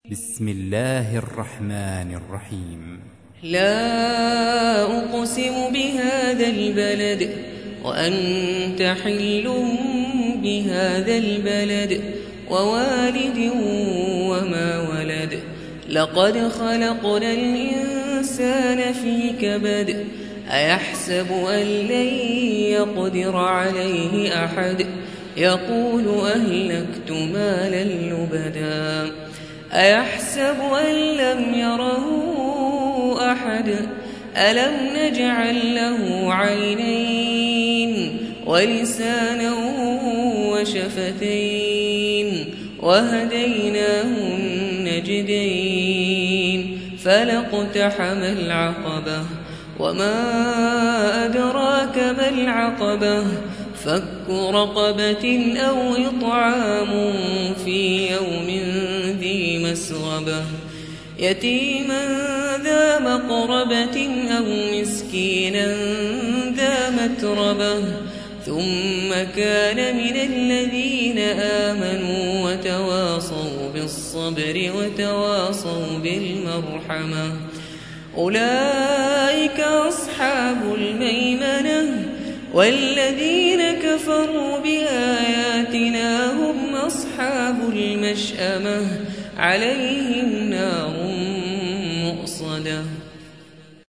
بسم الله الرحمن الرحيم. لا أقسم بهذا البلد وأنت حل بهذا البلد ووالد وما ولد. لقد خلقنا الإنسان في كبد. أيحسب أن لن يقدر عليه أحد. يقول أهلكت مالا لبدا. أيحسب أن لم يره أحد. ألم نجعل له عينين ولسانا وشفتين وهديناه النجدين فلاقتحم العقبة وما أدراك ما العقبة فك رقبة أو إطعام في يوم ذي مسغبة يتيما ذا مقربة أو مسكينا ذا متربة ثم كان من الذين آمنوا وتواصوا بالصبر وتواصوا بالمرحمة أولئك أصحاب الميمنة والذين كفروا بآياتنا هم أصحاب المشأمة عليهم نار مؤصدة.